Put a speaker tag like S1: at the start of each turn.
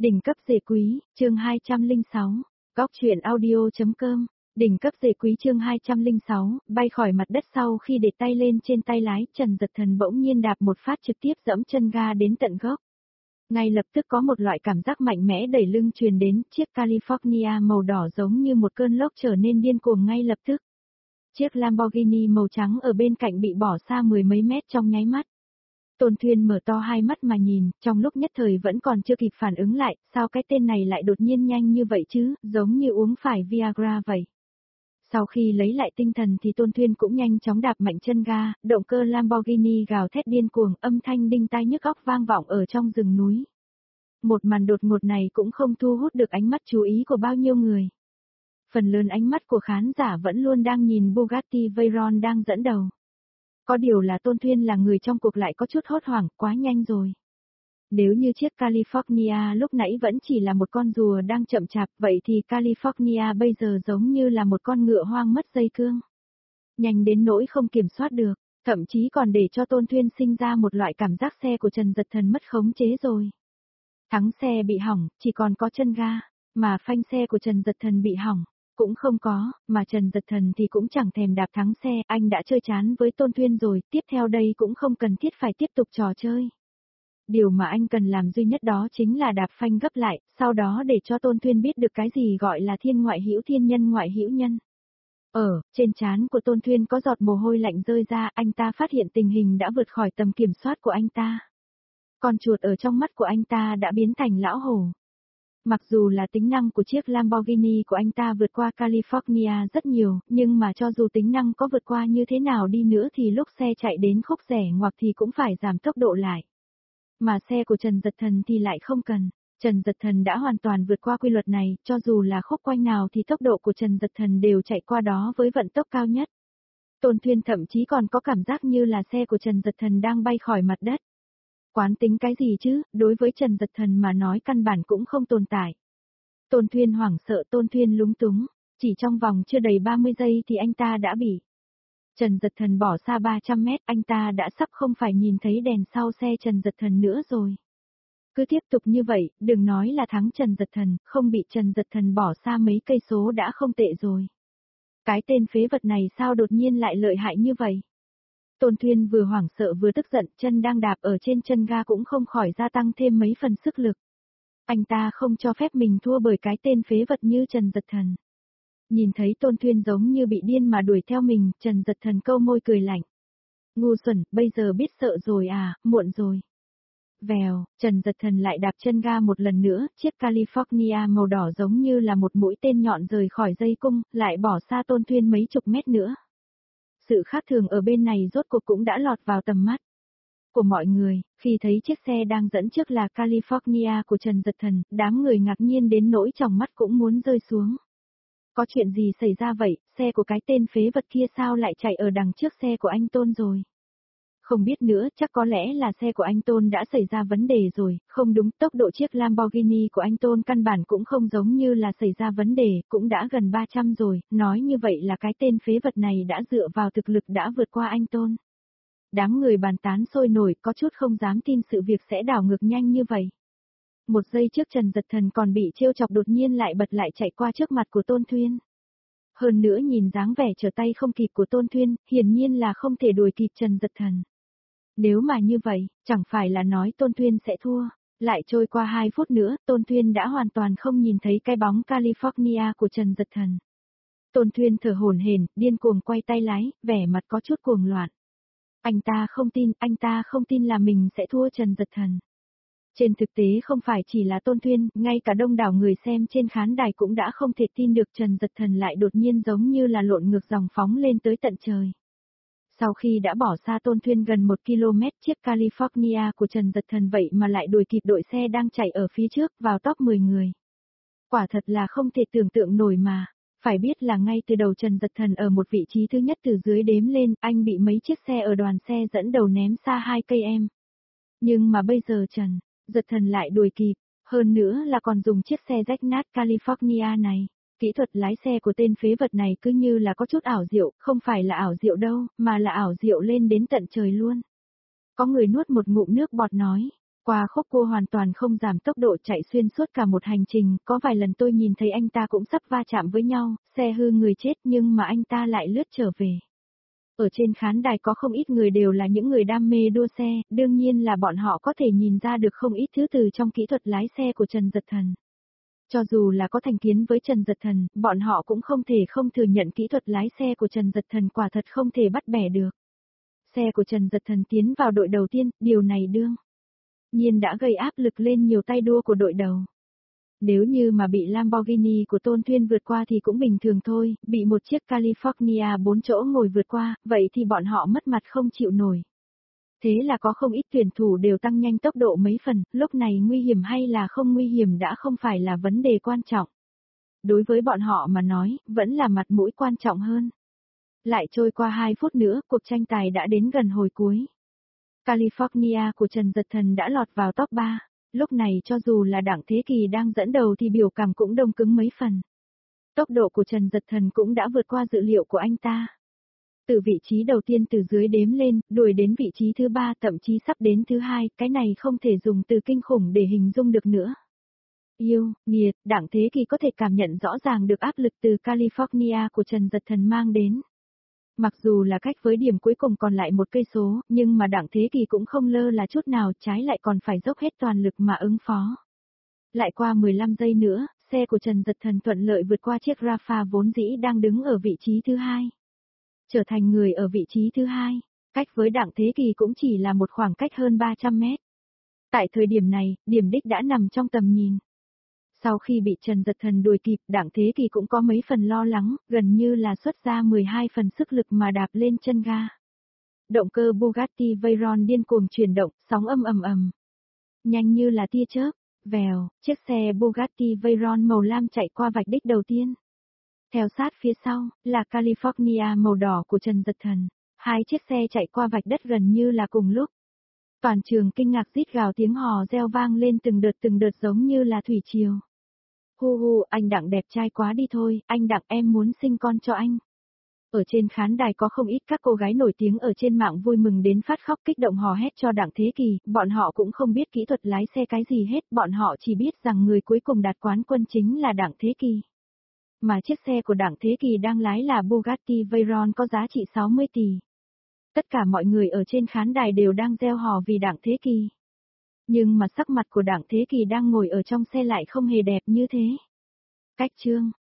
S1: Đỉnh cấp rể quý, chương 206, góc truyện audio.com, đỉnh cấp rể quý chương 206, bay khỏi mặt đất sau khi để tay lên trên tay lái, Trần Dật Thần bỗng nhiên đạp một phát trực tiếp dẫm chân ga đến tận gốc. Ngay lập tức có một loại cảm giác mạnh mẽ đẩy lưng truyền đến, chiếc California màu đỏ giống như một cơn lốc trở nên điên cuồng ngay lập tức. Chiếc Lamborghini màu trắng ở bên cạnh bị bỏ xa mười mấy mét trong nháy mắt. Tôn Thuyên mở to hai mắt mà nhìn, trong lúc nhất thời vẫn còn chưa kịp phản ứng lại, sao cái tên này lại đột nhiên nhanh như vậy chứ, giống như uống phải Viagra vậy. Sau khi lấy lại tinh thần thì Tôn Thuyên cũng nhanh chóng đạp mạnh chân ga, động cơ Lamborghini gào thét điên cuồng, âm thanh đinh tai nhức óc vang vọng ở trong rừng núi. Một màn đột ngột này cũng không thu hút được ánh mắt chú ý của bao nhiêu người. Phần lớn ánh mắt của khán giả vẫn luôn đang nhìn Bugatti Veyron đang dẫn đầu. Có điều là Tôn Thuyên là người trong cuộc lại có chút hốt hoảng, quá nhanh rồi. Nếu như chiếc California lúc nãy vẫn chỉ là một con rùa đang chậm chạp, vậy thì California bây giờ giống như là một con ngựa hoang mất dây cương. Nhanh đến nỗi không kiểm soát được, thậm chí còn để cho Tôn Thuyên sinh ra một loại cảm giác xe của Trần Dật Thần mất khống chế rồi. Thắng xe bị hỏng, chỉ còn có chân ga, mà phanh xe của Trần Dật Thần bị hỏng. Cũng không có, mà Trần Dật Thần thì cũng chẳng thèm đạp thắng xe, anh đã chơi chán với Tôn Thuyên rồi, tiếp theo đây cũng không cần thiết phải tiếp tục trò chơi. Điều mà anh cần làm duy nhất đó chính là đạp phanh gấp lại, sau đó để cho Tôn Thuyên biết được cái gì gọi là thiên ngoại hữu thiên nhân ngoại hữu nhân. Trên trán của Tôn Thuyên có giọt mồ hôi lạnh rơi ra, anh ta phát hiện tình hình đã vượt khỏi tầm kiểm soát của anh ta. Con chuột ở trong mắt của anh ta đã biến thành lão hổ. Mặc dù là tính năng của chiếc Lamborghini của anh ta vượt qua California rất nhiều, nhưng mà cho dù tính năng có vượt qua như thế nào đi nữa thì lúc xe chạy đến khúc rẽ ngoặt thì cũng phải giảm tốc độ lại. Mà xe của Trần Dật Thần thì lại không cần. Trần Dật Thần đã hoàn toàn vượt qua quy luật này, cho dù là khúc quanh nào thì tốc độ của Trần Dật Thần đều chạy qua đó với vận tốc cao nhất. Tôn Thuyên thậm chí còn có cảm giác như là xe của Trần Dật Thần đang bay khỏi mặt đất. Quán tính cái gì chứ, đối với Trần Dật Thần mà nói căn bản cũng không tồn tại. Tôn Thuyên hoảng sợ, Tôn Thuyên lúng túng, chỉ trong vòng chưa đầy 30 giây thì anh ta đã bị. Trần Dật Thần bỏ xa 300 mét, anh ta đã sắp không phải nhìn thấy đèn sau xe Trần Dật Thần nữa rồi. Cứ tiếp tục như vậy, đừng nói là thắng Trần Dật Thần, không bị Trần Dật Thần bỏ xa mấy cây số đã không tệ rồi. Cái tên phế vật này sao đột nhiên lại lợi hại như vậy? Tôn Thuyên vừa hoảng sợ vừa tức giận, chân đang đạp ở trên chân ga cũng không khỏi gia tăng thêm mấy phần sức lực. Anh ta không cho phép mình thua bởi cái tên phế vật như Trần Dật Thần. Nhìn thấy Tôn Thuyên giống như bị điên mà đuổi theo mình, Trần Dật Thần câu môi cười lạnh. Ngu xuẩn, bây giờ biết sợ rồi à, muộn rồi. Vèo, Trần Dật Thần lại đạp chân ga một lần nữa, chiếc California màu đỏ giống như là một mũi tên nhọn rời khỏi dây cung, lại bỏ xa Tôn Thuyên mấy chục mét nữa. Sự khác thường ở bên này rốt cuộc cũng đã lọt vào tầm mắt của mọi người, khi thấy chiếc xe đang dẫn trước là California của Trần Dật Thần, đám người ngạc nhiên đến nỗi tròng mắt cũng muốn rơi xuống. Có chuyện gì xảy ra vậy, xe của cái tên phế vật kia sao lại chạy ở đằng trước xe của anh Tôn rồi? Không biết nữa, chắc có lẽ là xe của anh Tôn đã xảy ra vấn đề rồi, không đúng, tốc độ chiếc Lamborghini của anh Tôn căn bản cũng không giống như là xảy ra vấn đề, cũng đã gần 300 rồi, nói như vậy là cái tên phế vật này đã dựa vào thực lực đã vượt qua anh Tôn. Đám người bàn tán sôi nổi, có chút không dám tin sự việc sẽ đảo ngược nhanh như vậy. Một giây trước Trần Dật Thần còn bị trêu chọc đột nhiên lại bật lại chạy qua trước mặt của Tôn Thuyên. Hơn nữa nhìn dáng vẻ trở tay không kịp của Tôn Thuyên, hiển nhiên là không thể đuổi kịp Trần Dật Thần. Nếu mà như vậy, chẳng phải là nói Tôn Thuyên sẽ thua. Lại trôi qua 2 phút nữa, Tôn Thuyên đã hoàn toàn không nhìn thấy cái bóng California của Trần Dật Thần. Tôn Thuyên thở hổn hển, điên cuồng quay tay lái, vẻ mặt có chút cuồng loạn. Anh ta không tin là mình sẽ thua Trần Dật Thần. Trên thực tế không phải chỉ là Tôn Thuyên, ngay cả đông đảo người xem trên khán đài cũng đã không thể tin được Trần Dật Thần lại đột nhiên giống như là lộn ngược dòng phóng lên tới tận trời. Sau khi đã bỏ xa Tôn Thuyên gần 1 km, chiếc California của Trần Dật Thần vậy mà lại đuổi kịp đội xe đang chạy ở phía trước vào top 10 người. Quả thật là không thể tưởng tượng nổi mà. Phải biết là ngay từ đầu Trần Dật Thần ở một vị trí thứ nhất từ dưới đếm lên, anh bị mấy chiếc xe ở đoàn xe dẫn đầu ném xa 2 cây em. Nhưng mà bây giờ Trần Dật Thần lại đuổi kịp, hơn nữa là còn dùng chiếc xe rách nát California này. Kỹ thuật lái xe của tên phế vật này cứ như là có chút ảo diệu, không phải là ảo diệu đâu, mà là ảo diệu lên đến tận trời luôn. Có người nuốt một ngụm nước bọt nói, Qua khúc cua hoàn toàn không giảm tốc độ chạy xuyên suốt cả một hành trình, có vài lần tôi nhìn thấy anh ta cũng sắp va chạm với nhau, xe hư người chết nhưng mà anh ta lại lướt trở về. Ở trên khán đài có không ít người đều là những người đam mê đua xe, đương nhiên là bọn họ có thể nhìn ra được không ít thứ từ trong kỹ thuật lái xe của Trần Dật Thần. Cho dù là có thành kiến với Trần Dật Thần, bọn họ cũng không thể không thừa nhận kỹ thuật lái xe của Trần Dật Thần quả thật không thể bắt bẻ được. Xe của Trần Dật Thần tiến vào đội đầu tiên, điều này đương nhiên đã gây áp lực lên nhiều tay đua của đội đầu. Nếu như mà bị Lamborghini của Tôn Thuyên vượt qua thì cũng bình thường thôi, bị một chiếc California 4 chỗ ngồi vượt qua, vậy thì bọn họ mất mặt không chịu nổi. Thế là có không ít tuyển thủ đều tăng nhanh tốc độ mấy phần, lúc này nguy hiểm hay là không nguy hiểm đã không phải là vấn đề quan trọng. Đối với bọn họ mà nói, vẫn là mặt mũi quan trọng hơn. Lại trôi qua 2 phút nữa, cuộc tranh tài đã đến gần hồi cuối. California của Trần Dật Thần đã lọt vào top 3. Lúc này cho dù là Đặng Thế Kỳ đang dẫn đầu thì biểu cảm cũng đông cứng mấy phần. Tốc độ của Trần Dật Thần cũng đã vượt qua dự liệu của anh ta. Từ vị trí đầu tiên từ dưới đếm lên, đuổi đến vị trí thứ 3 thậm chí sắp đến thứ 2, cái này không thể dùng từ kinh khủng để hình dung được nữa. Yêu, nghiệt, Đặng Thế Kỳ có thể cảm nhận rõ ràng được áp lực từ California của Trần Dật Thần mang đến. Mặc dù là cách với điểm cuối cùng còn lại 1 cây số, nhưng mà Đặng Thế Kỳ cũng không lơ là chút nào, trái lại còn phải dốc hết toàn lực mà ứng phó. Lại qua 15 giây nữa, xe của Trần Dật Thần thuận lợi vượt qua chiếc Rafa vốn dĩ đang đứng ở vị trí thứ 2. Trở thành người ở vị trí thứ 2, cách với Đặng Thế Kỳ cũng chỉ là một khoảng cách hơn 300 mét. Tại thời điểm này, điểm đích đã nằm trong tầm nhìn. Sau khi bị Trần Dật Thần đuổi kịp, Đặng Thế Kỳ cũng có mấy phần lo lắng, gần như là xuất ra 12 phần sức lực mà đạp lên chân ga. Động cơ Bugatti Veyron điên cuồng chuyển động, sóng âm ầm ầm. Nhanh như là tia chớp, vèo, chiếc xe Bugatti Veyron màu lam chạy qua vạch đích đầu tiên. Theo sát phía sau, là California màu đỏ của Trần Dật Thần. 2 chiếc xe chạy qua vạch đất gần như là cùng lúc. Toàn trường kinh ngạc rít gào, tiếng hò reo vang lên từng đợt giống như là thủy triều. Hu hu, anh Đặng đẹp trai quá đi thôi, anh Đặng em muốn sinh con cho anh. Ở trên khán đài có không ít các cô gái nổi tiếng ở trên mạng vui mừng đến phát khóc kích động hò hét cho Đặng Thế Kỳ, bọn họ cũng không biết kỹ thuật lái xe cái gì hết, bọn họ chỉ biết rằng người cuối cùng đạt quán quân chính là Đặng Thế Kỳ. Mà chiếc xe của Đặng Thế Kỳ đang lái là Bugatti Veyron có giá trị 60 tỷ. Tất cả mọi người ở trên khán đài đều đang reo hò vì Đặng Thế Kỳ. Nhưng mà sắc mặt của Đặng Thế Kỳ đang ngồi ở trong xe lại không hề đẹp như thế. Cách chương